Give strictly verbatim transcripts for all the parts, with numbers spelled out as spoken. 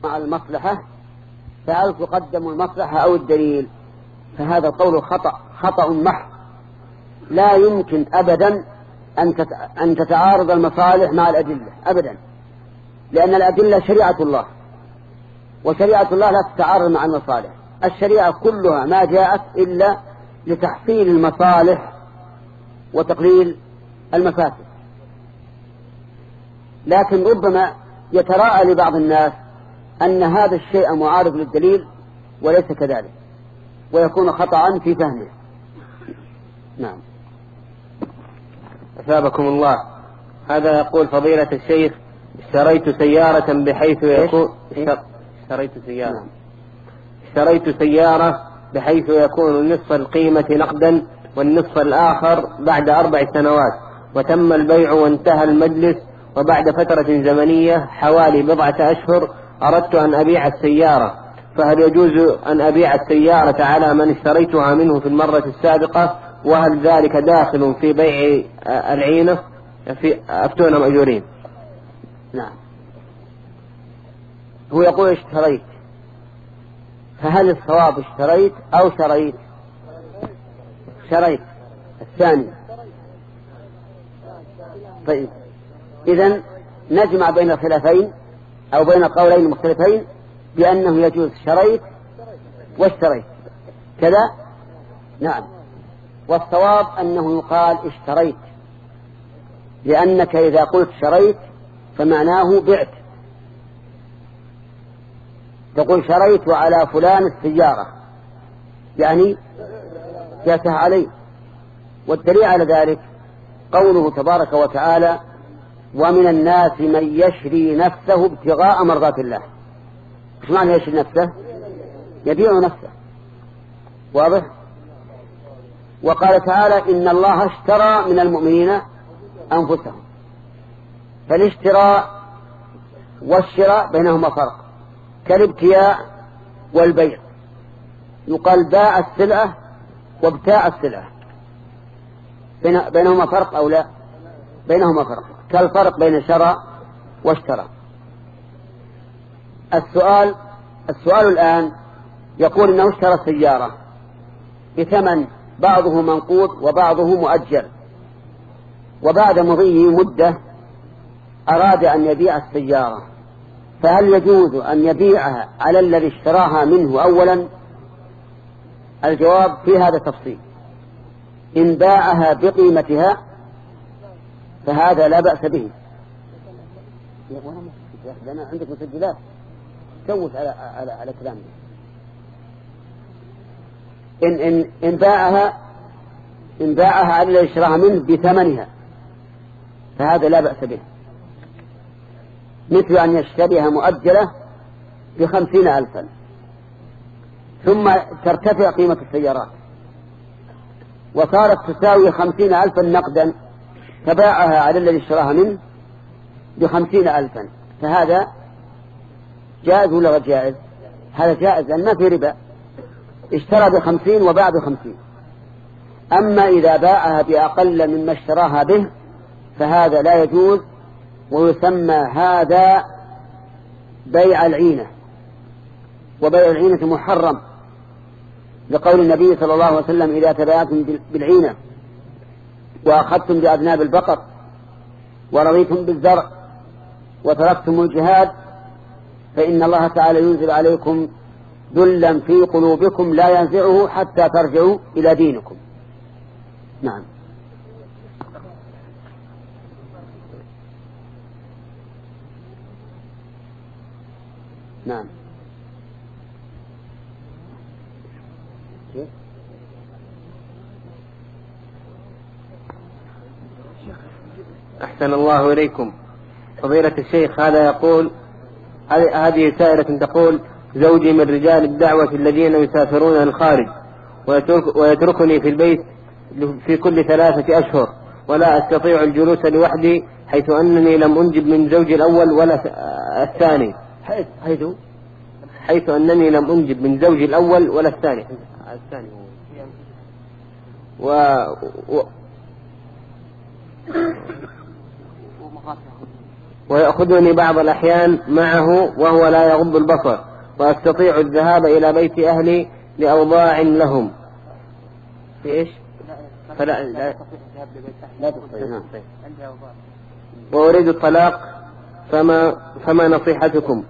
مع المصلحة فهل تقدم المصلحة أو الدليل؟ فهذا القول خطأ خطأ محض. لا يمكن أبدا أن تتعارض المصالح مع الأدلة أبدا، لأن الأدلة شريعة الله، وشريعة الله لا تتعارض مع المصالح. الشريعة كلها ما جاءت إلا لتحصيل المصالح وتقليل المفاسد. لكن ربما يتراءى لبعض الناس أن هذا الشيء معارض للدليل وليس كذلك، ويكون خطأ في فهمه. نعم. أثابكم الله. هذا يقول فضيلة الشيخ: اشتريت سيارة بحيث يكون اشتريت سيارة نعم. اشتريت سيارة بحيث يكون نصف القيمة نقدا والنصف الآخر بعد أربع سنوات، وتم البيع وانتهى المجلس، وبعد فترة زمنية حوالي بضعة أشهر أردت أن أبيع السيارة، فهل يجوز أن أبيع السيارة على من اشتريتها منه في المرة السابقة؟ وهل ذلك داخل في بيع العينة؟ في أفتونا مأجورين. نعم. هو يقول اشتريت، فهل الصواب اشتريت أو شريت؟ شريت الثاني. طيب إذن نجمع بين الخلافين أو بين قولين مختلفين بأنه يجوز شريت واشتريت كذا. نعم. والصواب أنه يقال اشتريت، لأنك إذا قلت شريت فمعناه بعت. تقول شريت على فلان السيارة يعني جاءتها عليه. والدليل على ذلك قوله تبارك وتعالى: ومن الناس من يشري نفسه ابتغاء مرضات الله. ايش معنى يشري نفسه؟ يبيع نفسه. واضح؟ وقال تعالى: إن الله اشترى من المؤمنين أنفسهم. فالاشتراء والشراء بينهما فرق، كالابتياع والبيع. يقال باع السلعة وابتاع السلعة، بينهما فرق أو لا؟ بينهما فرق، كالفرق بين شراء واشترى. السؤال السؤال الآن يقول إنه اشترى السيارة بثمن بعضه منقود وبعضه مؤجل، وبعد مضي مدة أراد أن يبيع السيارة، فهل يجوز أن يبيعها على الذي اشتراها منه أولا؟ الجواب في هذا تفصيل. إن باعها بقيمتها فهذا لا بأس به. أنا عندك مسجلات توت على على على كلامي. إن إن إن باعها إن باعها على الذي اشتراها منه بثمنها فهذا لا بأس به، مثل أن يشتريها مؤجلة بخمسين ألفا ثم ترتفع قيمة السيارات وصارت تساوي خمسين ألفا نقدا، فباعها على الذي اشتراها منه بخمسين ألفا، فهذا جائز ولا غير جائز؟ هذا جائز لأن ما في ربا، اشترى بخمسين وباع بخمسين. أما إذا باعها بأقل مما اشتراها به فهذا لا يجوز، ويسمى هذا بيع العينة، وبيع العينة محرم، لقول النبي صلى الله عليه وسلم: إذا تبايعتم بالعينة وأخذتم بأذناب البقر ورضيتم بالزرع وتركتم الجهاد فإن الله تعالى ينزل عليكم ذلا في قلوبكم لا ينزعه حتى ترجعوا إلى دينكم. نعم. نعم. أحسن الله إليكم. فضيلة الشيخ هذا يقول، هذه سائلة تقول: زوجي من رجال الدعوة الذين يسافرون الخارج ويترك ويتركني في البيت في كل ثلاثة أشهر، ولا أستطيع الجلوس لوحدي، حيث أنني لم أنجب من زوجي الأول ولا الثاني حيث حيث حيث أنني لم أنجب من زوجي الأول ولا الثاني الثاني و, و... ويأخذني بعض الأحيان معه وهو لا يغض البصر، وأستطيع الذهاب إلى بيت أهلي لأوضاع لهم. في إيش؟ فلا لا لا تستطيع. وأريد الطلاق، فما فما نصيحتكم؟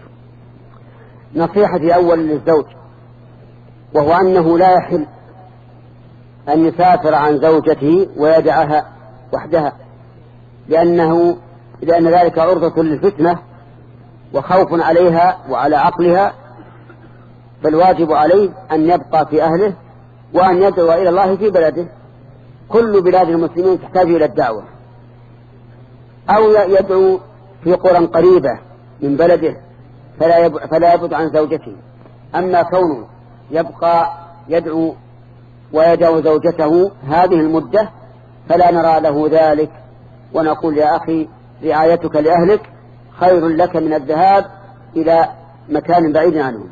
نصيحتي أول للزوج، وهو أنه لا يحل أن يسافر عن زوجته ويدعها وحدها، لأنه لأن ذلك عرضة للفتنة وخوف عليها وعلى عقلها، فالواجب عليه أن يبقى في أهله وأن يدعو إلى الله في بلده. كل بلاد المسلمين تحتاج إلى الدعوة، أو يدعو في قرى قريبة من بلده فلا يبعد عن زوجته. أما كونه يبقى يدعو ويدعو زوجته هذه المدة فلا نرى له ذلك، ونقول يا أخي رعايتك لأهلك خير لك من الذهاب إلى مكان بعيد عنهم.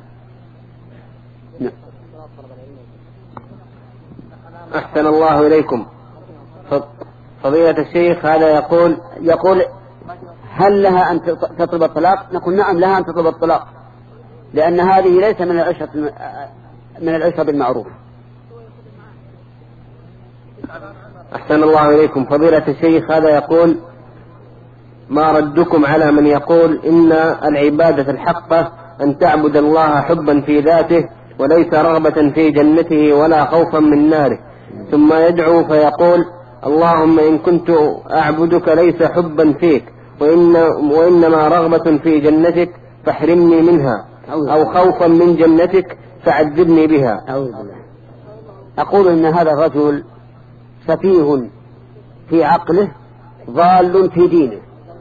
أحسن الله إليكم. فضيلة الشيخ هذا يقول يقول هل لها أن تطلب الطلاق؟ نقول نعم لها أن تطلب الطلاق، لأن هذه ليس من العشرة من العشرة بالمعروف. أحسن الله إليكم. فضيلة الشيخ هذا يقول ما ردكم على من يقول إن العبادة الحقة أن تعبد الله حبا في ذاته وليس رغبة في جنته ولا خوفا من ناره، ثم يدعو فيقول اللهم إن كنت أعبدك ليس حبا فيك وإن وإنما رغبة في جنتك فاحرمني منها، أو خوفا من جنتك فعذبني بها. أقول إن هذا الرجل سفيه في عقله ضال في دينه،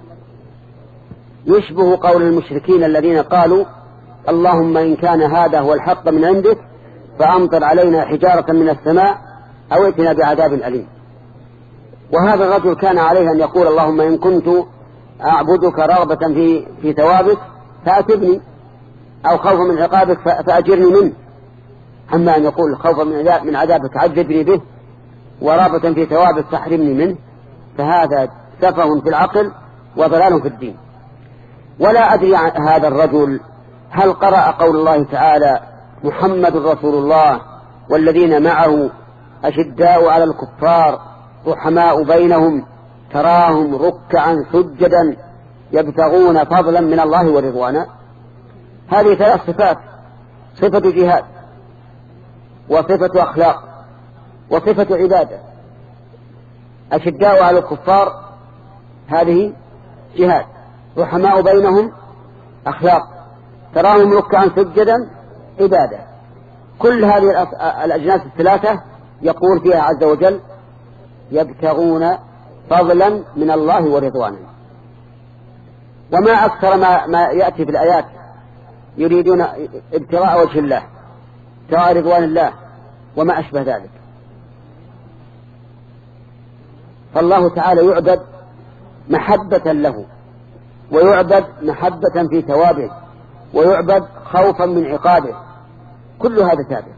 يشبه قول المشركين الذين قالوا اللهم إن كان هذا هو الحق من عندك فأمطر علينا حجارة من السماء أو ائتنا بعذاب أليم. وهذا الرجل كان عليه أن يقول اللهم إن كنت أعبدك رغبة في في ثوابك فأتبني، أو خوفا من عقابك فأجرني منه. أما أن يقول خوفا من عذابك عذبني به ورغبة في ثوابك فاحرمني منه، فهذا سفه في العقل وضلال في الدين. ولا أدري عن هذا الرجل هل قرأ قول الله تعالى محمد رسول الله والذين معه أشداء على الكفار رحماء بينهم تراهم ركعا سجدا يبتغون فضلا من الله ورضوانا. هذه ثلاث صفات: صفة جهاد، وصفة أخلاق، وصفة عبادة. أشداء على الكفار هذه جهاد، رحماء بينهم أخلاق، تراهم ركعا سجدا عبادة. كل هذه الأجناس الثلاثة يقول فيها عز وجل يبتغون فضلا من الله ورضوانا. وما أكثر ما, ما يأتي في الآيات يريدون ابتغاء وجه الله، ابتغاء رضوان الله وما أشبه ذلك. فالله تعالى يعبد محبة له، ويعبد محبة في ثوابه، ويعبد خوفا من عقابه. كل هذا ثابت.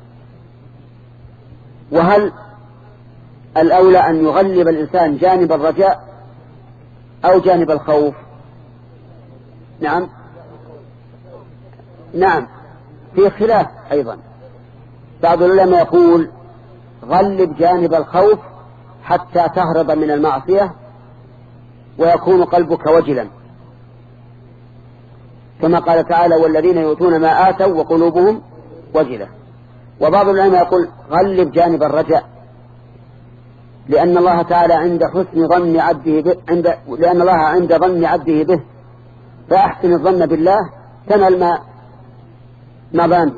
وهل الأولى أن يغلب الإنسان جانب الرجاء أو جانب الخوف؟ نعم نعم في خلاف أيضا. بعض العلماء يقول غلب جانب الخوف حتى تهرب من المعصية ويكون قلبك وجلا، كما قال تعالى والذين يؤتون ما آتوا وقلوبهم وجلة. وبعض العلماء يقول غلب جانب الرجاء، لأن الله تعالى عند حسن ظن عبده به عند لأن الله عند ظن عبده به، فأحسن الظن بالله تنال ما ما بان.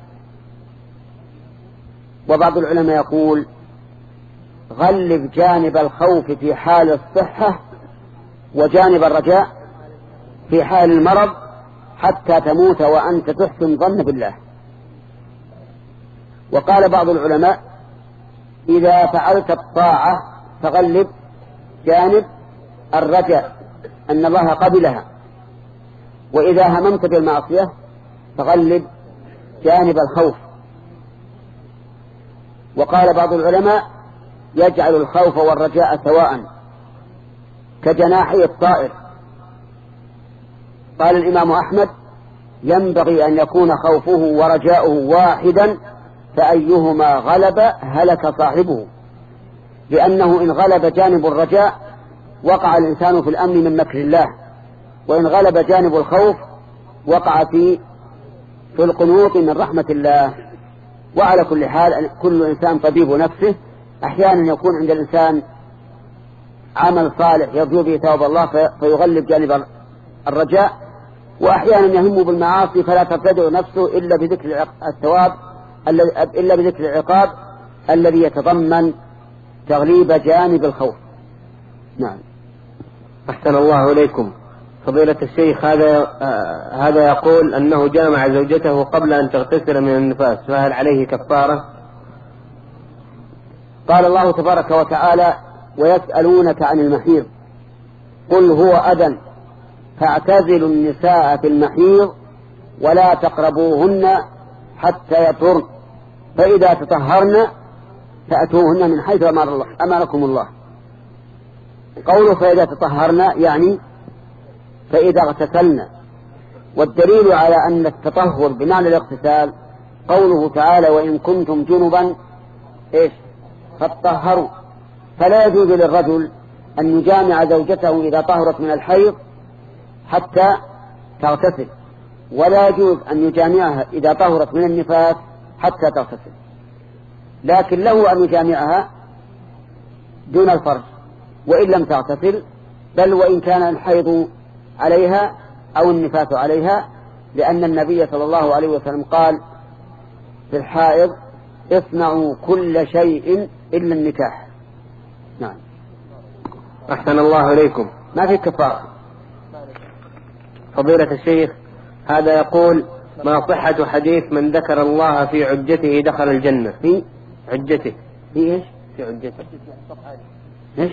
وبعض العلماء يقول غلب جانب الخوف في حال الصحة وجانب الرجاء في حال المرض حتى تموت وأنت تحسن ظن بالله. وقال بعض العلماء إذا فعلت الطاعة فغلب جانب الرجاء أن الله قبلها، وإذا هممت بالمعصية فغلب جانب الخوف. وقال بعض العلماء يجعل الخوف والرجاء سواء كجناحي الطائر، قال الإمام أحمد ينبغي أن يكون خوفه ورجاؤه واحدا، فأيهما غلب هلك صاحبه، لأنه إن غلب جانب الرجاء وقع الإنسان في الأمن من مكر الله، وإن غلب جانب الخوف وقع في في القنوط من رحمة الله. وعلى كل حال كل إنسان طبيب نفسه، أحيانا يكون عند الإنسان عمل صالح يرجو به ثواب الله فيغلب جانب الرجاء، وأحيانا يهم بالمعاصي فلا تبتدع نفسه إلا بذكر الثواب إلا بذكر العقاب الذي يتضمن تغليب جانب الخوف. نعم. أحسن الله إليكم. فضيلة الشيخ، هذا آه هذا يقول أنه جامع زوجته قبل أن تغتسل من النفاس، فهل عليه كفارة؟ قال الله تبارك وتعالى: ويسألونك عن المحيض قل هو أذى فاعتزلوا النساء في المحيض ولا تقربوهن حتى يطهرن فإذا تطهرن فأتوهن من حيث أمر الله أمركم الله. قوله فإذا تطهرن يعني فإذا اغتسلن، والدليل على أن التطهر بمعنى الاغتسال قوله تعالى: وإن كنتم جنبا إيش فاتطهروا. فلا يجوز للرجل أن يجامع زوجته إذا طهرت من الحيض حتى تغتسل، ولا يجوز أن يجامعها إذا طهرت من النفاس حتى تغتسل، لكن له أن يجامعها دون الفرج وإن لم تغتسل، بل وإن كان الحيض عليها أو النفاس عليها، لأن النبي صلى الله عليه وسلم قال في الحائض: اصنعوا كل شيء إلا النكاح. نعم. أحسن الله إليكم. ما في كفارة. فضيلة الشيخ، هذا يقول: ما صحة حديث من ذكر الله في عجته دخل الجنة؟ في عجته. في إيش؟ في عجته. إيش؟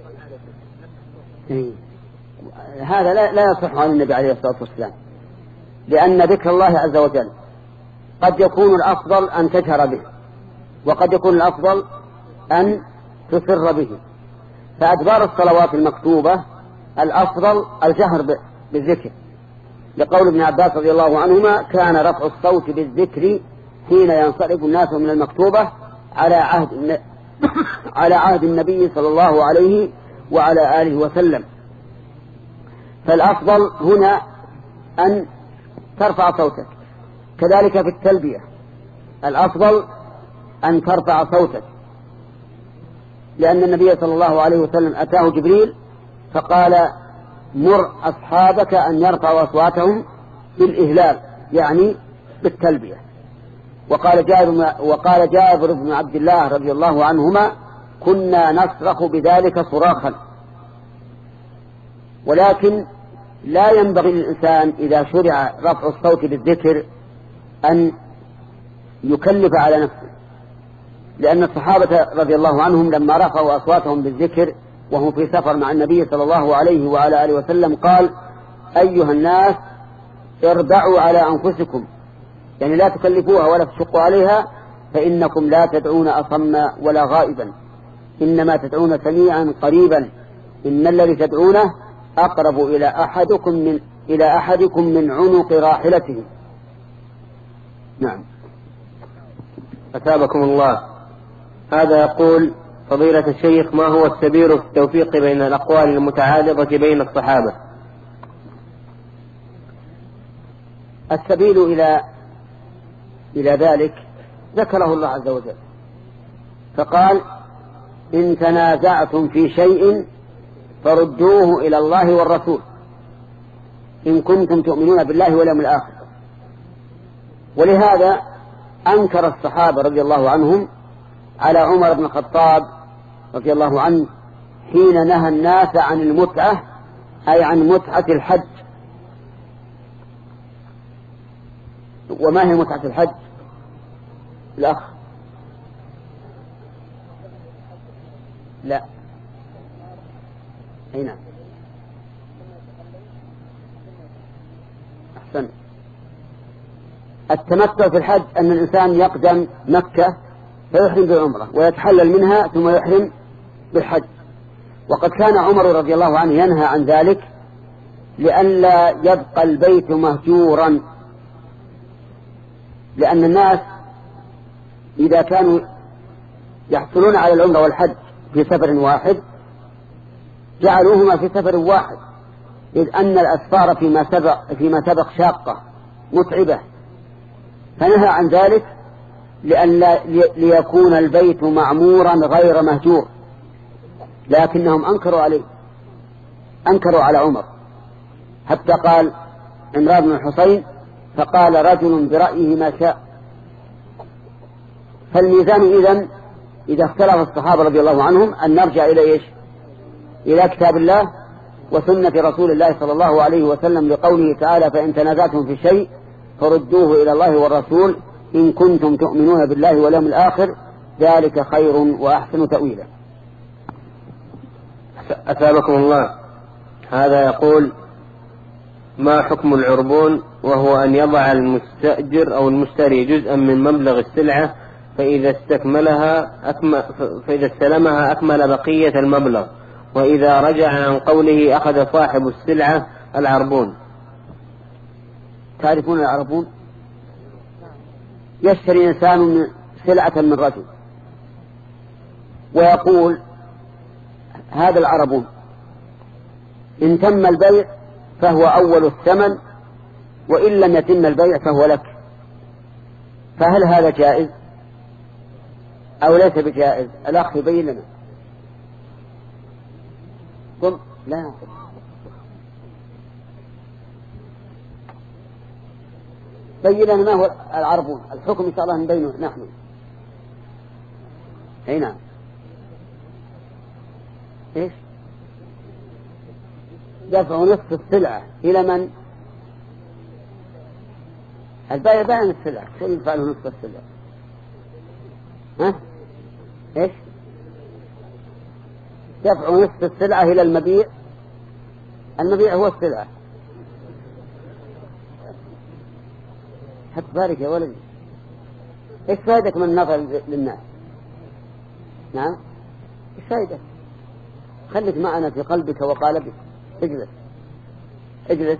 إيه. هذا لا, لا يصح عن النبي عليه الصلاة والسلام، لأن ذكر الله عز وجل قد يكون الأفضل أن تجهر به، وقد يكون الأفضل أن تسر به. فأدبار الصلوات المكتوبة الأفضل الجهر بالذكر، لقول ابن عباس رضي الله عنهما: كان رفع الصوت بالذكر حين ينصرف الناس من المكتوبة على عهد على عهد النبي صلى الله عليه وعلى آله وسلم. فالأفضل هنا أن ترفع صوتك. كذلك في التلبية الأفضل أن ترفع صوتك، لأن النبي صلى الله عليه وسلم أتاه جبريل فقال: مر أصحابك أن يرفعوا أصواتهم بالإهلال، يعني بالتلبية. وقال جابر, وقال جابر بن عبد الله رضي الله عنهما: كنا نصرخ بذلك صراخا. ولكن لا ينبغي للإنسان إذا شرع رفع الصوت بالذكر أن يكلف على نفسه، لأن الصحابة رضي الله عنهم لما رفعوا أصواتهم بالذكر وهم في سفر مع النبي صلى الله عليه وعلى آله وسلم قال: أيها الناس اربعوا على أنفسكم، يعني لا تكلفوها ولا تشقوا عليها، فإنكم لا تدعون أصم ولا غائبا، إنما تدعون سميعا قريبا، إن الذي تدعونه أقرب إلى أحدكم من إلى أحدكم من عنق راحلته. نعم. أثابكم الله. هذا يقول: فضيلة الشيخ، ما هو السبيل في التوفيق بين الأقوال المتعارضة بين الصحابة؟ السبيل إلى إلى ذلك ذكره الله عز وجل، فقال: إن تنازعتم في شيء فردوه إلى الله والرسول إن كنتم تؤمنون بالله واليوم الآخر. ولهذا أنكر الصحابة رضي الله عنهم على عمر بن الخطاب رضي الله عنه حين نهى الناس عن المتعة، أي عن متعة الحج. وما هي متعة الحج الأخ؟ لا أين؟ أحسن. التمتع في الحج أن الإنسان يقدم مكة فيحرم بالعمرة ويتحلل منها ثم يحرم بالحج. وقد كان عمر رضي الله عنه ينهى عن ذلك لئلا يبقى البيت مهجورا، لأن الناس إذا كانوا يحصلون على العمرة والحج في سفر واحد جعلوهما في سفر واحد، إذ أن الأسفار فيما سبق, فيما سبق شاقة متعبة، فنهى عن ذلك لأن ليكون البيت معمورا غير مهجور. لكنهم أنكروا عليه، أنكروا على عمر، حتى قال عمران بن الحصين فقال رجل برأيه ما شاء. فالميزان إذن إذا اختلف الصحابة رضي الله عنهم أن نرجع إلى إيش؟ إلى كتاب الله وسنة رسول الله صلى الله عليه وسلم، لقوله تعالى فإن تنازعتم في شيء فردوه إلى الله والرسول إن كنتم تؤمنون بالله واليوم الآخر ذلك خير وأحسن تأويلا. أثابكم الله. هذا يقول ما حكم العربون، وهو أن يضع المستأجر أو المشتري جزءا من مبلغ السلعة فإذا استكملها أكمل فإذا استلمها أكمل بقية المبلغ، وإذا رجع عن قوله أخذ صاحب السلعة العربون. تعرفون العربون؟ يشتري إنسان سلعة من رجل ويقول هذا العربون إن تم البيع فهو أول الثمن، وإن لم يتم البيع فهو لك. فهل هذا جائز أو ليس بجائز؟ الأخ يبين لنا. قم لا بين لنا ما هو العربون، الحكم إن شاء الله نبينه نحن. أي نعم. إيش؟ دفع نصف السلعة إلى من؟ البائع باع السلعة، شو يدفع له نصف السلعة؟ ها؟ إيش؟ دفع نصف السلعة إلى المبيع. المبيع هو السلعة. حتى بارك يا ولدي، إيش فائدك من النظر للناس؟ نعم، إيش فائدك؟ خليك معنا في قلبك وقالبك. اجلس اجلس.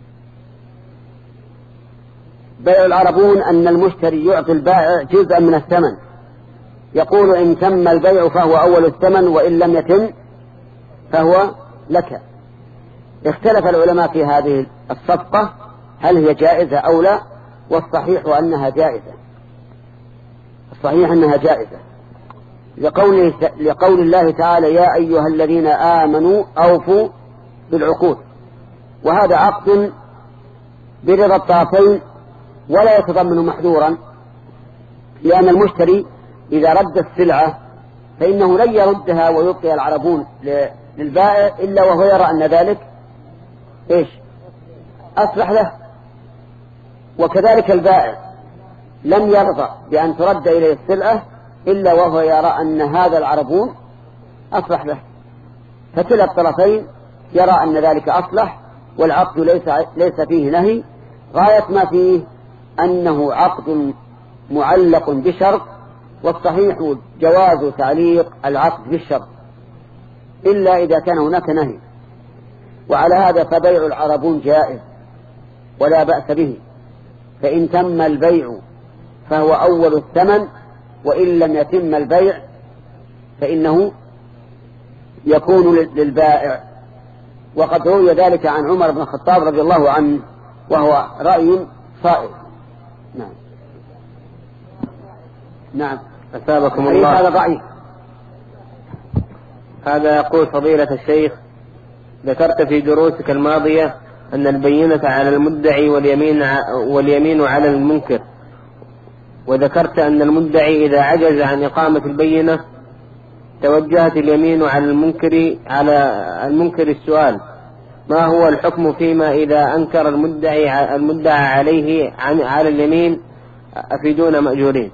بيع العربون أن المشتري يعطي البائع جزءا من الثمن، يقول إن تم البيع فهو أول الثمن وإن لم يتم فهو لك. اختلف العلماء في هذه الصفقة هل هي جائزة أو لا، والصحيح أنها جائزة. الصحيح أنها جائزة لقول, لقول الله تعالى يا أيها الذين آمنوا أوفوا بالعقود، وهذا عقد برضا الطرفين ولا يتضمن محذورا، لأن المشتري إذا رد السلعة فإنه لن يردها ويبقي العربون للبائع إلا وهو يرى أن ذلك إيش؟ أصلح له. وكذلك البائع لم يرضى بأن ترد إليه السلعة إلا وهو يرى أن هذا العربون أصلح له، فكلا الطرفين يرى أن ذلك أصلح، والعقد ليس, ليس فيه نهي، غاية ما فيه أنه عقد معلق بشرط، والصحيح جواز تعليق العقد بالشرط إلا إذا كان هناك نهي. وعلى هذا فبيع العربون جائز ولا بأس به، فإن تم البيع فهو أول الثمن، وإن لم يتم البيع فإنه يكون للبائع. وقد روي ذلك عن عمر بن الخطاب رضي الله عنه وهو رأي صائب. نعم نعم. أثابكم الله. هذا ضعيف. هذا يقول فضيلة الشيخ ذكرت في دروسك الماضية أن البينة على المدعي واليمين, واليمين على المنكر، وذكرت أن المدعي إذا عجز عن إقامة البينة توجهت اليمين على المنكر على المنكر السؤال ما هو الحكم فيما إذا أنكر المدعي المدعى عليه عن على اليمين أفيدون مأجورين.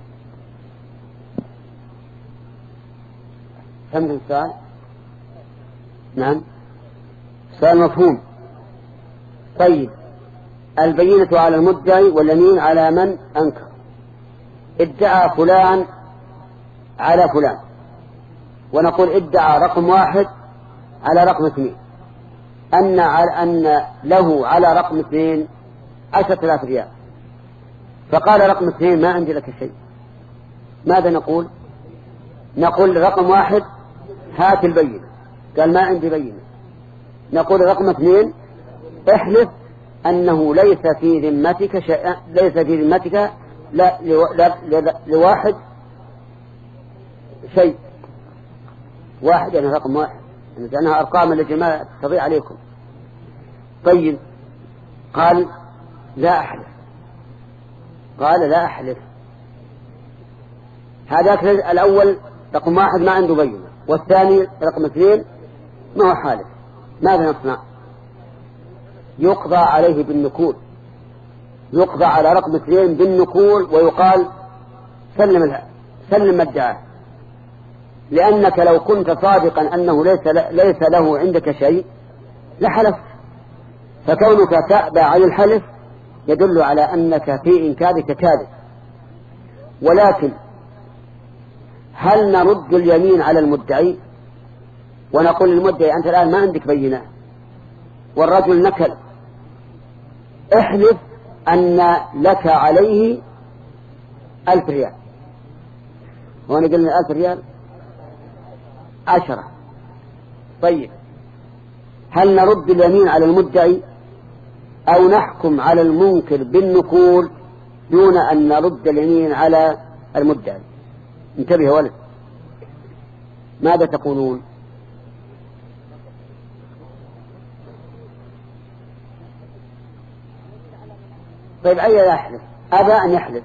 فهمت السؤال؟ نعم، سؤال مفهوم. طيب، البينة على المدعي واليمين على من أنكر. ادعى فلان على فلان، ونقول ادعى رقم واحد على رقم اثنين، أن أن له على رقم اثنين عشرة آلاف ريال، فقال رقم اثنين ما عندي لك شيء، ماذا نقول؟ نقول رقم واحد هات البينة، قال ما عندي بينة. نقول رقم اثنين احلف أنه ليس في ذمتك شيء، ليس في ذمتك لا لواحد شيء، واحد يعني رقم واحد، لأنها أرقام التي ما تضيع عليكم. طيب قال لا أحلف، قال لا أحلف. هذاك الأول رقم واحد ما عنده بينة، والثاني رقم اثنين ما هو حالف. ماذا نصنع؟ يقضى عليه بالنكول، يقضى على رقم اثنين بالنكول، ويقال سلم سلم الدعاء، لأنك لو كنت صادقا أنه ليس ليس له عندك شيء لحلف، فكونك تأبى عن الحلف يدل على أنك في إنكارك كاذب. ولكن هل نرد اليمين على المدعي ونقول للمدعي أنت الآن ما عندك بينة والرجل نكل، احلف أن لك عليه ألف ريال، وانا قلنا ألف ريال عشرة. طيب هل نرد اليمين على المدعي أو نحكم على المنكر بالنكول دون أن نرد اليمين على المدعي؟ انتبه ولد، ماذا تقولون؟ طيب أي يحلف؟ أبى أن يحلف.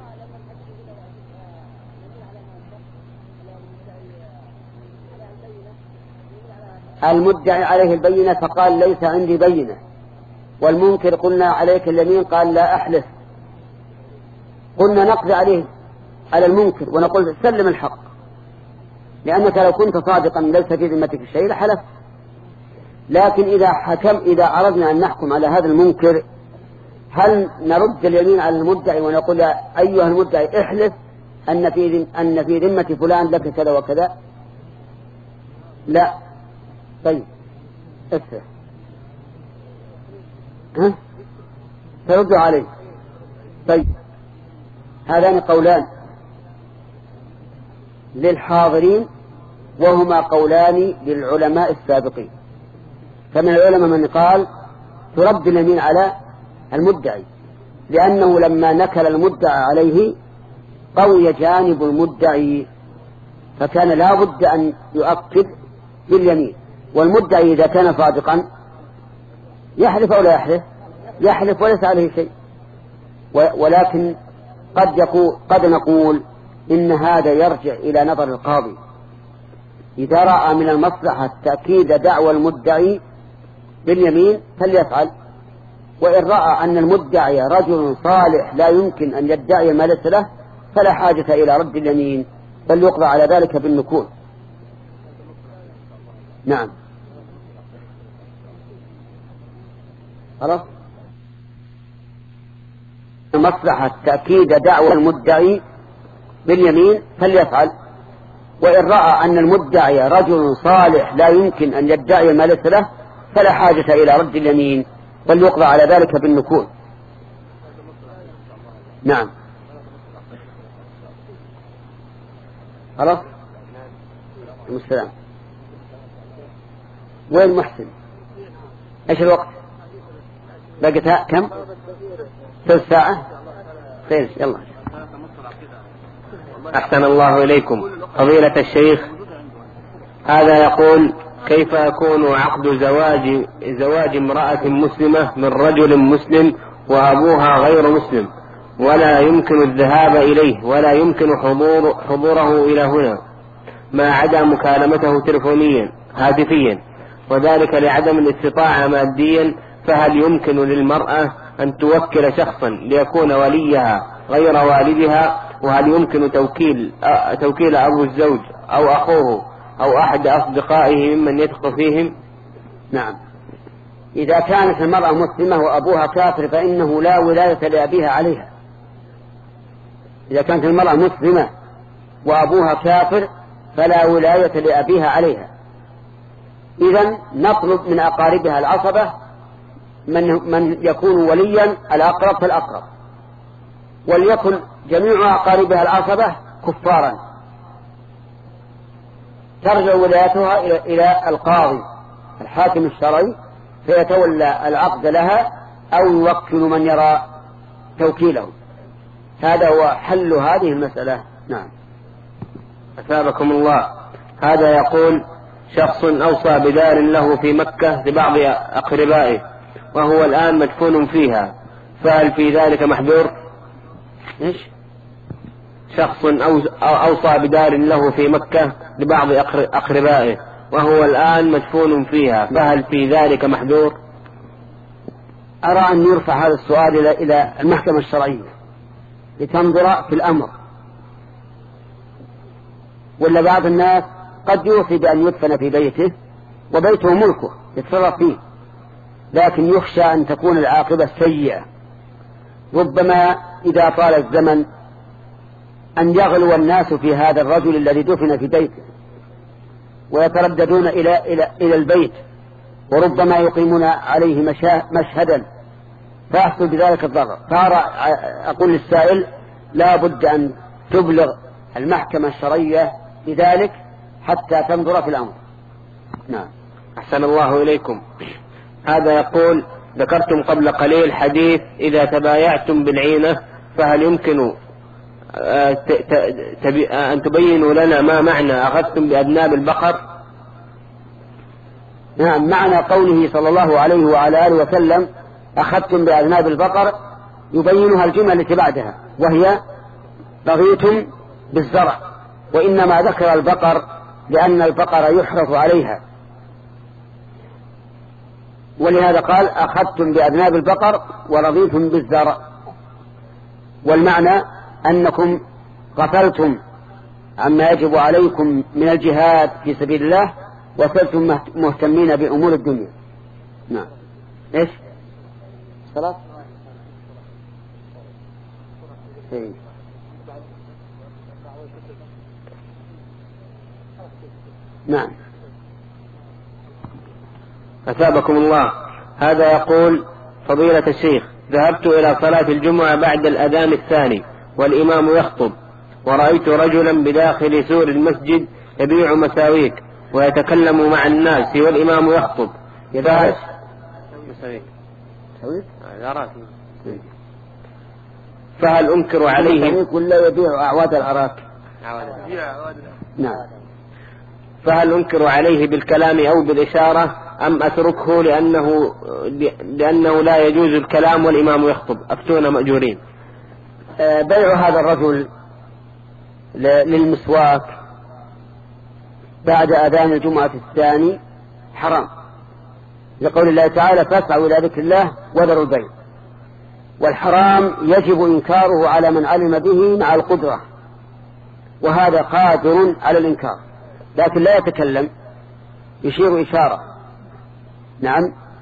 المدعي عليه البينة فقال ليس عندي بينة، والمنكر قلنا عليك اليمين قال لا أحلف، قلنا نقضي عليه على المنكر ونقول سلم الحق، لأنك لو كنت صادقا ليس في ذمتك شيء لحلف. لكن إذا حكم إذا أردنا أن نحكم على هذا المنكر هل نرد اليمين على المدعي ونقول أيها المدعي احلف أن في أن في ذمة فلان لك كذا وكذا؟ لا. طيب اسف ها ترد عليه. طيب هذان قولان للحاضرين وهما قولان للعلماء السابقين، فمن العلماء من قال ترد اليمين على المدعي، لأنه لما نكل المدعى عليه قوي جانب المدعي، فكان لا بد أن يؤكد باليمين. والمدعي إذا كان صادقا يحلف أو لا يحلف؟ يحلف وليس عليه شيء. ولكن قد يقول قد نقول إن هذا يرجع إلى نظر القاضي، إذا رأى من المصلحة تأكيد دعوى المدعي باليمين فليفعل، وإن رأى أن المدعي رجل صالح لا يمكن أن يدعي ما ليس له فلا حاجة إلى رد اليمين، بل يقضى على ذلك بالنكول. نعم خلاص. مصلحة تأكيد دعوى المدعي باليمين فليفعل، وإن رأى أن المدعي رجل صالح لا يمكن أن يدعي ما ليس له فلا حاجة إلى رد اليمين، بل يقضى على ذلك بالنكول. نعم خلاص. السلام. وين محسن؟ ايش الوقت؟ بقتها كم؟ ثلث ساعة. خير يلا. أحسن الله إليكم فضيلة الشيخ، هذا يقول كيف يكون عقد زواج زواج امرأة مسلمة من رجل مسلم وأبوها غير مسلم ولا يمكن الذهاب إليه ولا يمكن حضور حضوره إلى هنا ما عدا مكالمته تلفونيا هاتفيا، وذلك لعدم الاستطاعة ماديا، فهل يمكن للمرأة أن توكل شخصا ليكون وليها غير والدها؟ وهل يمكن توكيل توكيل أبو الزوج أو أخوه أو أحد أصدقائه ممن يثق فيهم؟ نعم، إذا كانت المرأة مسلمة وأبوها كافر فإنه لا ولاية لأبيها عليها. إذا كانت المرأة مسلمة وأبوها كافر فلا ولاية لأبيها عليها، إذن نطلب من أقاربها العصبة من, من يكون وليا الأقرب فالأقرب، وليكن جميع أقاربها العصبة كفارا، ترجع ولايتها إلى, إلى القاضي الحاكم الشرعي فيتولى العقد لها أو يوكل من يرى توكيله. هذا هو حل هذه المسألة. نعم. أثابكم الله. هذا يقول شخص أوصى بدار له في مكة لبعض أقربائه وهو الآن مدفون فيها، فهل في ذلك محذور؟ إيش؟ شخص أوصى بدار له في مكة لبعض أقربائه وهو الآن مدفون فيها، فهل في ذلك محذور؟ أرى أن يرفع هذا السؤال إلى إلى المحكمة الشرعية لتنظر في الأمر، ولا بعض الناس قد يوصي بأن يدفن في بيته وبيته ملكه يتصرف فيه، لكن يخشى أن تكون العاقبة سيئة، ربما إذا طال الزمن أن يغلو الناس في هذا الرجل الذي دفن في بيته ويترددون إلى, إلى, إلى البيت، وربما يقيمون عليه مشهدا فيحصل بذلك الضرر. فأرى أقول للسائل لا بد أن تبلغ المحكمة الشرعية بذلك حتى تنظر في الأمر. نعم. أحسن الله إليكم. هذا يقول ذكرتم قبل قليل حديث إذا تبايعتم بالعينة، فهل يمكن أن تبينوا لنا ما معنى أخذتم بأذناب البقر؟ نعم، معنى قوله صلى الله عليه وعلى آله وسلم أخذتم بأذناب البقر يبينها الجملة التي بعدها وهي رضيتم بالزرع، وإنما ذكر البقر لأن البقر يحرث عليها، ولهذا قال أخذتم بأذناب البقر ورضيتم بالزرع، والمعنى أنكم غفلتم عما يجب عليكم من الجهاد في سبيل الله وصرتم مهتمين بأمور الدنيا. نعم. إيش؟ صلاة؟ إيه. نعم. أثابكم الله. هذا يقول فضيلة الشيخ ذهبت إلى صلاة الجمعة بعد الأذان الثاني والإمام يخطب، ورأيت رجلا بداخل سور المسجد يبيع مساويك ويتكلم مع الناس والإمام يخطب. يبيع مساويك فهل أنكر عليه ولا يبيع أعواد الأراك؟ نعم. فهل أنكر عليه بالكلام أو بالإشارة أم أتركه لأنه, لأنه لا يجوز الكلام والإمام يخطب؟ أفتونا مأجورين. بيع هذا الرجل للمسواك بعد أذان الجمعة الثاني حرام، لقول الله تعالى فاسعوا إلى ذكر الله وذروا البيع، والحرام يجب إنكاره على من علم به مع القدرة، وهذا قادر على الإنكار لكن لا يتكلم، يشير إشارة. نعم.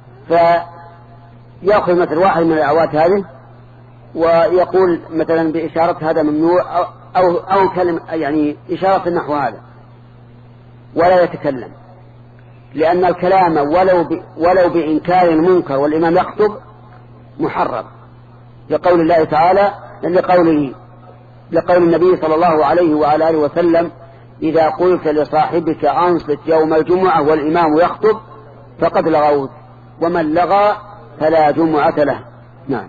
فيأخذ مثل واحد من الأعوات هذه ويقول مثلا بإشارة هذا ممنوع أو, أو, أو كلمة يعني إشارة نحو هذا ولا يتكلم، لأن الكلام ولو, ب ولو بإنكار المنكر والإمام يخطب محرم، لقول الله تعالى لقوله لقول النبي صلى الله عليه وعلى آله وسلم إذا قلت لصاحبك أنصت يوم الجمعة والإمام يخطب فقد لغوت، ومن لغى فلا جمعة له. نعم.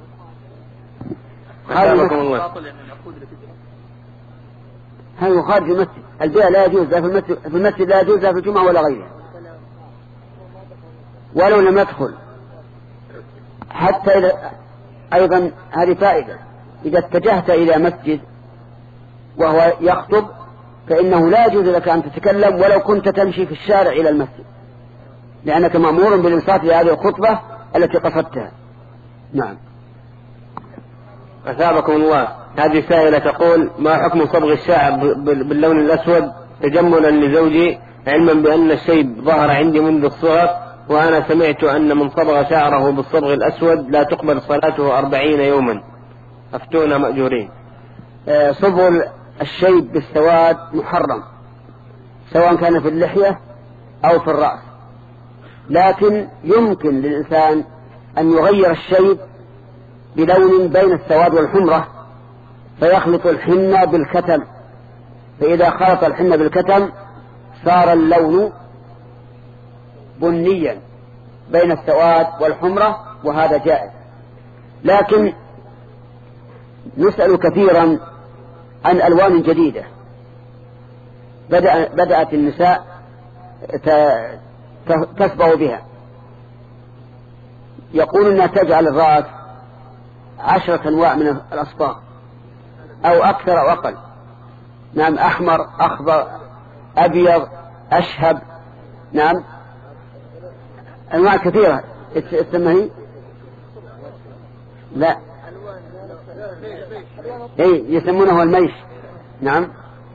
هذا خارج المسجد، البيع لا يجوز لا في المسجد, في المسجد لا يجوز لا في الجمعة ولا غيرها ولو لم يدخل. حتى إذا أيضا هذه فائدة، إذا اتجهت إلى مسجد وهو يخطب فإنه لا يجوز لك أن تتكلم ولو كنت تمشي في الشارع إلى المسجد، لأنك مأمور بالإنصات لهذه الخطبة التي قصدتها. نعم. أثابكم الله. هذه سائلة تقول ما حكم صبغ الشعر باللون الأسود تجملا لزوجي، علما بأن الشيب ظهر عندي منذ الصغر، وأنا سمعت أن من صبغ شعره بالصبغ الأسود لا تقبل صلاته أربعين يوما. أفتونا مأجورين. آه صبغ الشيب بالسواد محرم، سواء كان في اللحية أو في الرأس، لكن يمكن للإنسان أن يغير الشيب بلون بين السواد والحمرة فيخلط الحنة بالكتم، فإذا خلط الحنة بالكتم صار اللون بنيا بين السواد والحمرة، وهذا جائز. لكن نسأل كثيرا عن ألوان جديدة بدأ بدأت النساء تسبغ بها، يقول أنها تجعل الرأس عشرة أنواع من الأصباغ أو أكثر أو أقل. نعم، أحمر، أخضر، أبيض، أشهب، نعم، أنواع كثيرة. اسمها لا إيه يسمونه الميش. نعم.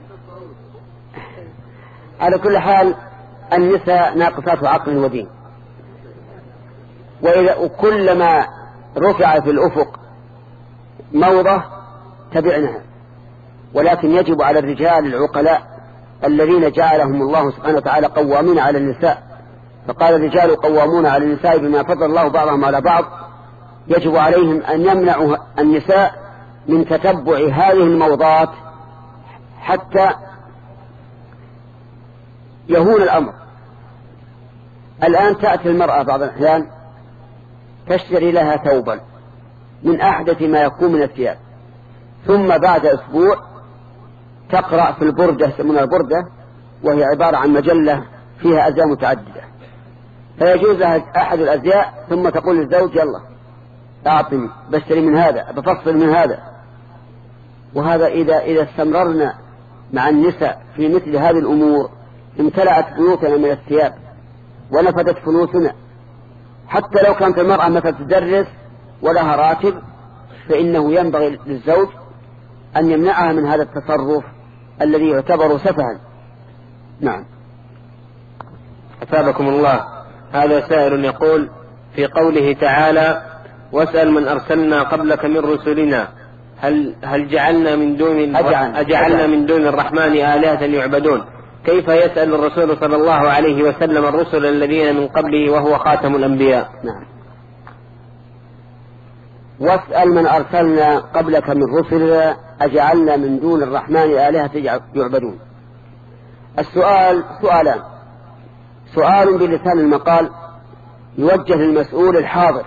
على كل حال النساء ناقصات عقل ودين، وإذا وكلما رفع في الأفق موضة تبعنها، ولكن يجب على الرجال العقلاء الذين جعلهم الله سبحانه وتعالى قوامين على النساء، فقال الرجال قوامون على النساء بما فضل الله بعضهم على بعض، يجب عليهم أن يمنعوا النساء من تتبع هذه الموضات حتى يهون الأمر. الآن تأتي المرأة بعض الأحيان تشتري لها ثوبا من أحدث ما يكون من الثياب، ثم بعد أسبوع تقرأ في البردة، يسمونها البردة، وهي عبارة عن مجلة فيها أزياء متعددة، فيجوز لها أحد الأزياء ثم تقول للزوج يلا أعطني بشتري من هذا، بفصل من هذا. وهذا إذا إذا استمررنا مع النساء في مثل هذه الأمور امتلأت بيوتنا من الثياب ونفدت فلوسنا. حتى لو كانت المرأة مثلا تدرس ولها راتب، فإنه ينبغي للزوج أن يمنعها من هذا التصرف الذي يعتبر سفها. نعم. أثابكم الله. هذا سائل يقول في قوله تعالى واسأل من أرسلنا قبلك من رسلنا هل هل جعلنا من دون أجعل. أجعلنا من دون الرحمن آلهة يعبدون، كيف يسأل الرسول صلى الله عليه وسلم الرسل الذين من قبله وهو خاتم الأنبياء؟ نعم. واسأل من أرسلنا قبلك من رسلنا أجعلنا من دون الرحمن آلهة يعبدون. السؤال سؤالان، سؤال بلسان المقال يوجه للمسؤول الحاضر،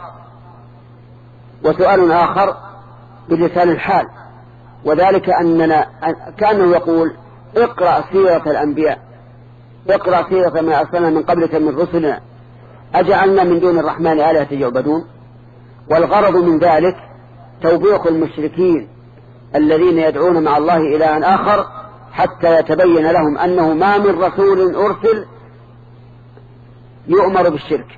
وسؤال آخر بلسان الحال، وذلك أننا كأنه يقول اقرأ سيرة الأنبياء، اقرأ سيرة ما أرسلنا من قبلك من رسلنا أجعلنا من دون الرحمن آلهة يعبدون. والغرض من ذلك توبيخ المشركين الذين يدعون مع الله إلها آخر حتى يتبين لهم أنه ما من رسول أرسل يؤمر بالشرك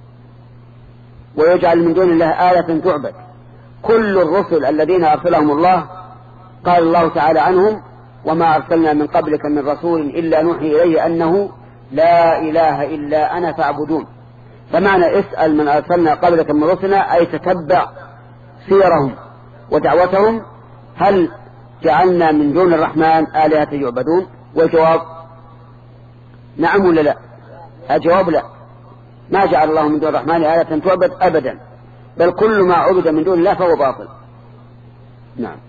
ويجعل من دون الله آلة تعبد. كل الرسل الذين أرسلهم الله قال الله تعالى عنهم وما أرسلنا من قبلك من رسول إلا نوحي إليه أنه لا إله إلا أنا فاعبدون. فمعنى اسأل من أرسلنا قبلك من رسلنا أي تتبع سيرهم ودعوتهم هل جعلنا من دون الرحمن آلهة يعبدون؟ والجواب نعم ولا لا؟ الجواب لا، ما جعل الله من دون الرحمن آلهة تعبد أبدا، بل كل ما عبد من دون الله فهو باطل. نعم.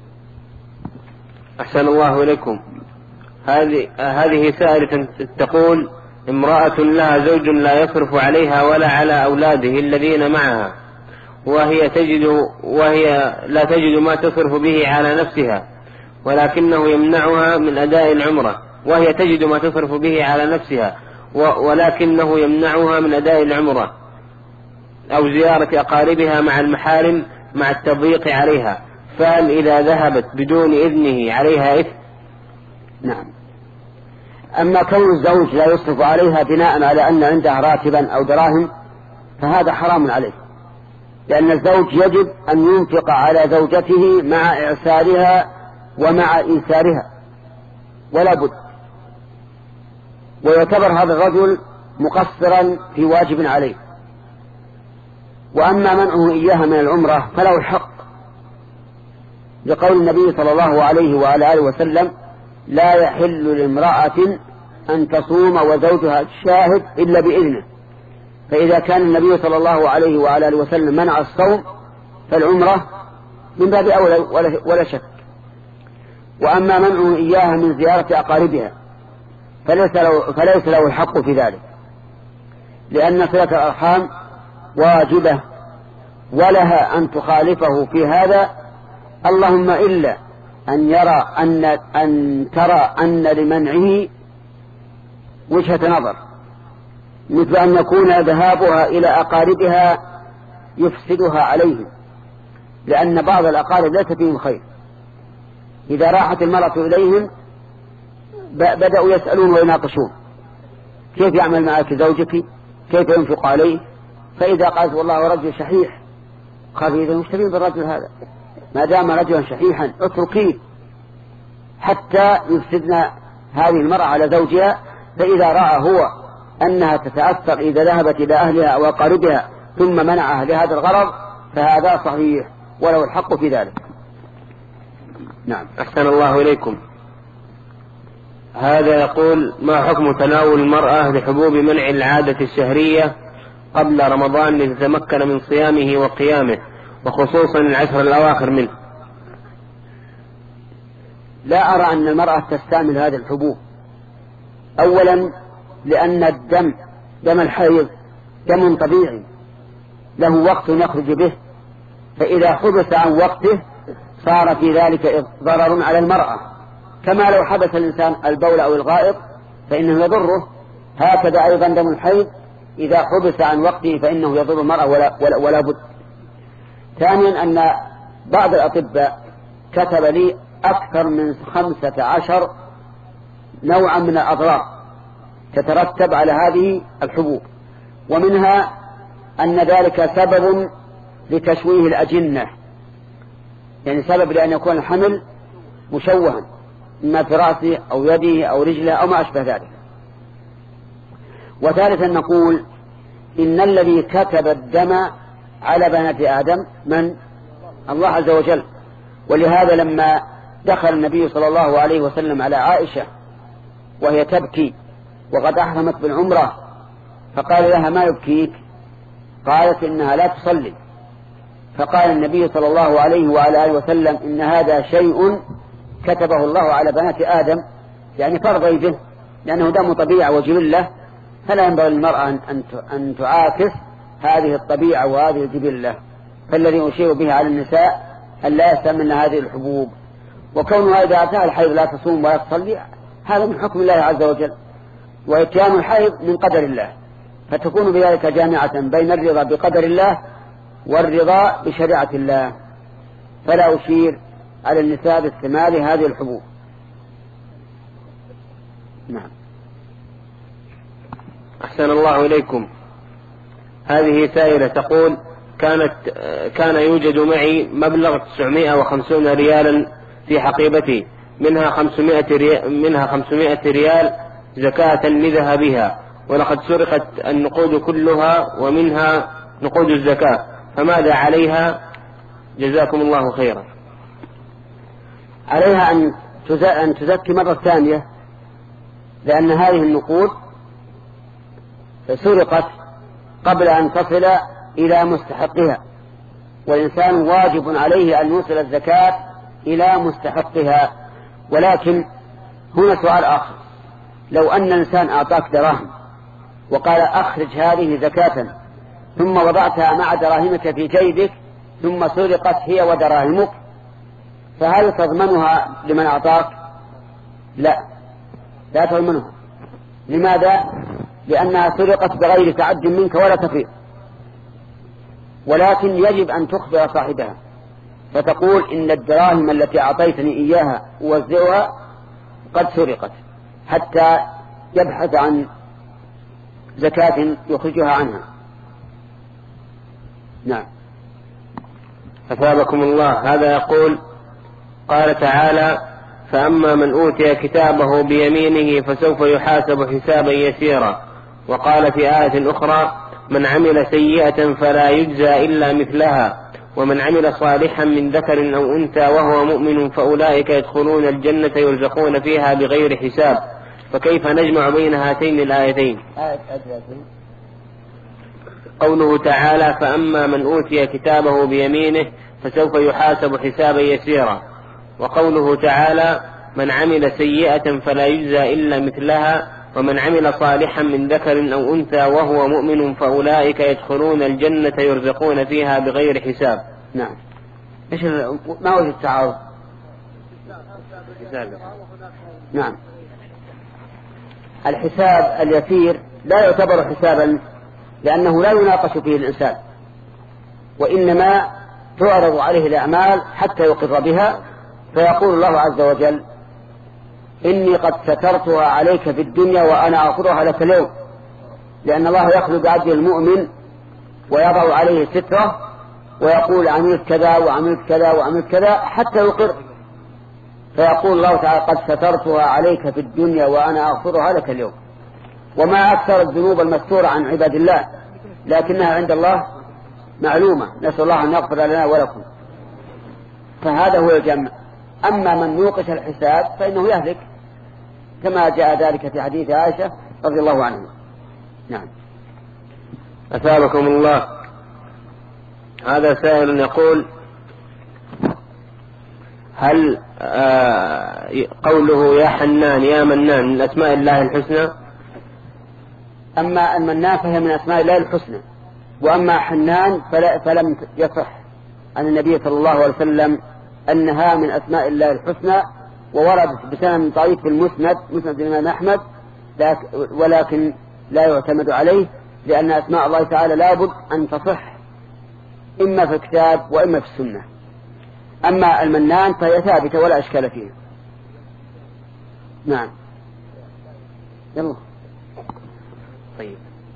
أحسن الله إليكم. هذه هذه سائلة تقول امرأة لها زوج لا يصرف عليها ولا على أولاده الذين معها، وهي تجد وهي لا تجد ما تصرف به على نفسها، ولكنه يمنعها من أداء العمرة، وهي تجد ما تصرف به على نفسها ولكنه يمنعها من أداء العمرة أو زيارة أقاربها مع المحارم مع التضييق عليها، فهل إذا ذهبت بدون إذنه عليها إثم؟ نعم. أما كون الزوج لا يصرف عليها بناء على أن عندها راتبا أو دراهم فهذا حرام عليه، لأن الزوج يجب أن ينفق على زوجته مع إعسارها ومع إيسارها ولا بد، ويعتبر هذا الرجل مقصرا في واجب عليه. وأما منعه إياها من العمرة فله الحق، لقول النبي صلى الله عليه وعلى آله وسلم لا يحل لامرأة أن تصوم وزوجها الشاهد إلا بإذنه، فإذا كان النبي صلى الله عليه وعلى آله وسلم منع الصوم فالعمرة من باب أولى ولا شك. وأما منعه إياها من زيارة أقاربها فليس له, فليس له الحق في ذلك، لأن صلة الأرحام واجبة ولها أن تخالفه في هذا، اللهم إلا أن يرى أن, أن ترى أن لمنعه وجهة نظر، مثل أن يكون ذهابها إلى أقاربها يفسدها عليهم، لأن بعض الأقارب ليس فيهم خير. إذا راحت المرأة إليهم بدأوا يسألون ويناقشون: كيف يعمل معك زوجك؟ كيف ينفق عليه؟ فإذا قالت والله رجل شحيح، قال إذا مشتبين بالرجل هذا، ما دام رجلا شحيحا اتركيه حتى يفسدنا هذه المرأة على زوجها. فإذا رأى هو أنها تتأثر إذا ذهبت إلى أهلها أو أقاربها ثم منعها لهذا الغرض فهذا صحيح وله الحق في ذلك. نعم. أحسن الله إليكم. هذا يقول: ما حكم تناول المرأة لحبوب منع العادة الشهرية قبل رمضان لتتمكن من صيامه وقيامه، وخصوصا العشر الأواخر منه؟ لا أرى أن المرأة تستعمل هذه الحبوب، أولا لأن الدم دم الحيض دم طبيعي له وقت يخرج به، فإذا حبس عن وقته صار في ذلك ضرر على المرأة، كما لو حبس الإنسان البول أو الغائط فإنه يضره، هكذا أيضا دم الحيض إذا حبس عن وقته فإنه يضر المرأة ولا, ولا, ولا بد. ثانيا أن بعض الأطباء كتب لي أكثر من خمسة عشر نوعا من الأضرار تترتب على هذه الحبوب، ومنها أن ذلك سبب لتشويه الأجنة، يعني سبب لأن يكون الحمل مشوها إما في رأسه أو يده أو رجله أو ما أشبه ذلك. وثالثا نقول إن الذي كتب الدم على بنات آدم من؟ الله عز وجل. ولهذا لما دخل النبي صلى الله عليه وسلم على عائشة وهي تبكي وقد أحرمت بالعمرة فقال لها: ما يبكيك؟ قالت: إنها لا تصلي. فقال النبي صلى الله عليه وعلى آله وسلم: إن هذا شيء كتبه الله على بنات آدم، يعني فرضي به، لأنه دم طبيعة وجبلة، فلا ينبغي للمرأة أن تعاكس هذه الطبيعة وهذه الجبلة. فالذي أشير به على النساء أن لا يستعملن هذه الحبوب، وكونها إذا أتاها الحيض لا تصوم ولا تصلي هذا من حكم الله عز وجل، وإتيان الحيض من قدر الله، فتكون بذلك جامعة بين الرضا بقدر الله والرضا بشريعة الله. فلا أشير على النساء باستعمال هذه الحبوب. نعم. أحسن الله إليكم. هذه سائلة تقول: كانت كان يوجد معي مبلغ تسعمائة وخمسين ريالا في حقيبتي، منها خمسمائة ريال, منها خمسمائة ريال زكاة لذهبها، ولقد سرقت النقود كلها ومنها نقود الزكاة، فماذا عليها؟ جزاكم الله خيرا. عليها أن تزكي مرة ثانية، لأن هذه النقود سرقت قبل أن تصل إلى مستحقها، والإنسان واجب عليه أن يوصل الزكاة إلى مستحقها. ولكن هنا سؤال آخر: لو أن الإنسان أعطاك دراهم وقال أخرج هذه زكاة، ثم وضعتها مع دراهمك في جيبك ثم سرقت هي ودراهمك، فهل تضمنها لمن أعطاك؟ لا، لا تضمنها. لماذا؟ لأنها سرقت بغير تعد منك ولا تفريط، ولكن يجب أن تخبر صاحبها فتقول: إن الدراهم التي أعطيتني إياها أوزعها قد سرقت، حتى يبحث عن زكاة يخرجها عنها. نعم. أثابكم الله. هذا يقول: قال تعالى: فأما من أوتي كتابه بيمينه فسوف يحاسب حسابا يسيرا. وقال في آية أخرى: من عمل سيئة فلا يجزى إلا مثلها، ومن عمل صالحا من ذكر أو أنثى وهو مؤمن فأولئك يدخلون الجنة يرزقون فيها بغير حساب. فكيف نجمع بين هاتين الآيتين؟ قوله تعالى فأما من أوتي كتابه بيمينه فسوف يحاسب حسابا يسيرا. وقوله تعالى من عمل سيئة فلا يجزى إلا مثلها ومن عمل صالحا من ذكر أو أنثى وهو مؤمن فأولئك يدخلون الجنة يرزقون فيها بغير حساب. نعم. إيش ما وجه التعارض؟ نعم. الحساب اليسير لا يعتبر حسابا لأنه لا يناقش فيه الإنسان، وإنما تعرض عليه الأعمال حتى يقر بها، فيقول الله عز وجل إني قد سترتها عليك في الدنيا وأنا أغفرها لك اليوم، لأن الله يخلق عبده المؤمن ويضع عليه ستره ويقول عملت كذا وعملت كذا وعملت كذا حتى يقر، فيقول الله تعالى قد سترتها عليك في الدنيا وأنا أغفرها لك اليوم. وما أكثر الذنوب المستورة عن عباد الله، لكنها عند الله معلومة، نسأل الله أن يغفر لنا ولكم. فهذا هو الجمع. أما من نوقش الحساب فإنه يهلك، كما جاء ذلك في حديث عائشة رضي الله عنها. نعم. أثابكم الله. هذا سائل يقول هل آه قوله يا حنان يا منان من أسماء الله الحسنى؟ أما المنان فهي من أسماء الله الحسنى، وأما حنان فلا فلم يصح عن النبي صلى الله عليه وسلم أنها من أسماء الله الحسنى، ووردت بسند ضعيف في المسند مسند الإمام أحمد، ولكن لا يعتمد عليه، لأن أسماء الله تعالى لابد أن تصح إما في الكتاب وإما في السنة. أما المنان فهي ثابتة ولا إشكال فيها. نعم. يلا. طيب.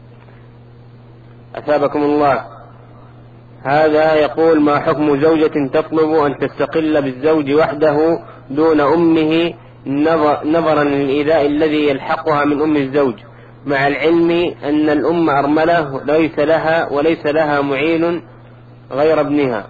أثابكم الله. هذا يقول ما حكم زوجة تطلب أن تستقل بالزوج وحده دون أمه نظرا للإيذاء الذي يلحقها من أم الزوج، مع العلم أن الأم أرملة ليس لها وليس لها معين غير ابنها؟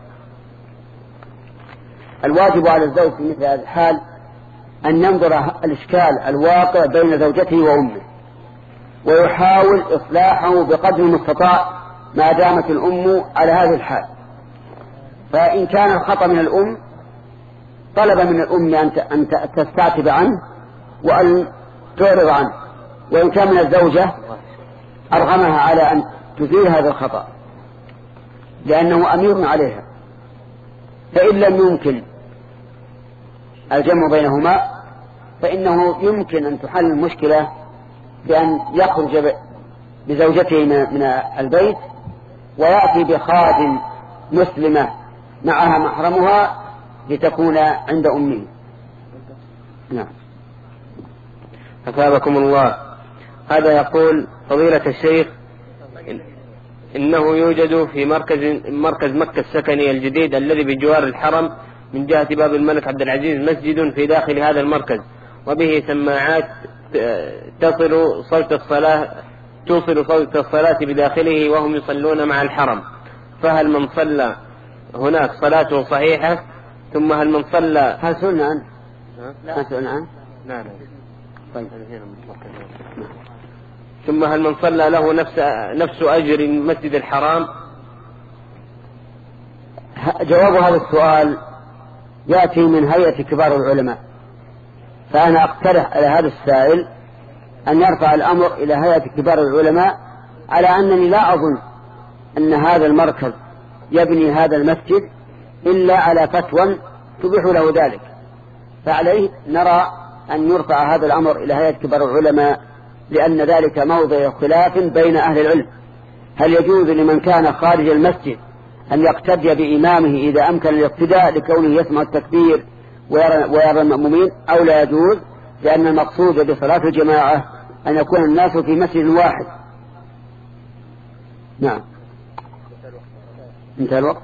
الواجب على الزوج في مثل هذا الحال أن ينظر الإشكال الواقع بين زوجته وأمه، ويحاول إصلاحه بقدر المستطاع ما دامت الأم على هذه الحال. فإن كان الخطأ من الأم طلب من الأم أن تستعتب عنه وأن تعرض عنه، وإن كان من الزوجة أرغمها على أن تزيل هذا الخطأ لأنه أمير عليها. فإن لم يمكن الجمع بينهما فإنه يمكن أن تحل المشكلة بأن يخرج بزوجته من البيت ويأتي بخادم مسلمة معها محرمها لتكون عند أمه. نعم. أثابكم الله. هذا يقول فضيلة الشيخ إنه يوجد في مركز مركز مكة السكني الجديد الذي بجوار الحرم من جهة باب الملك عبد العزيز مسجد في داخل هذا المركز، وبه سماعات تصل صوت الصلاة توصل صوت الصلاة بداخله وهم يصلون مع الحرم، فهل من صلى هناك صلاته صحيحة؟ ثم هل من صلى هل سئلنا عنه؟ لا سئلنا عنه. لا لا. طيب. ثم هل من صلى له نفس نفس أجر المسجد الحرام؟ جواب هذا السؤال يأتي من هيئة كبار العلماء، فأنا أقترح على هذا السائل أن يرفع الأمر إلى هيئة كبار العلماء، على أنني لا أظن أن هذا المركز يبني هذا المسجد إلا على فتوى تبيح له ذلك، فعليه نرى أن يرفع هذا الأمر إلى هيئة كبار العلماء، لأن ذلك موضع خلاف بين أهل العلم. هل يجوز لمن كان خارج المسجد أن يقتدي بإمامه إذا أمكن الاقتداء لكونه يسمع التكبير ويرى, ويرى المأمومين، أو لا يجوز؟ لأن المقصود بصلاة الجماعة أن يكون الناس في مسجد واحد. نعم. انتهى الوقت.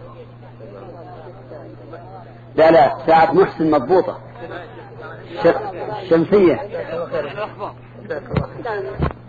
لا لا ساعة محسن مضبوطة شمسية.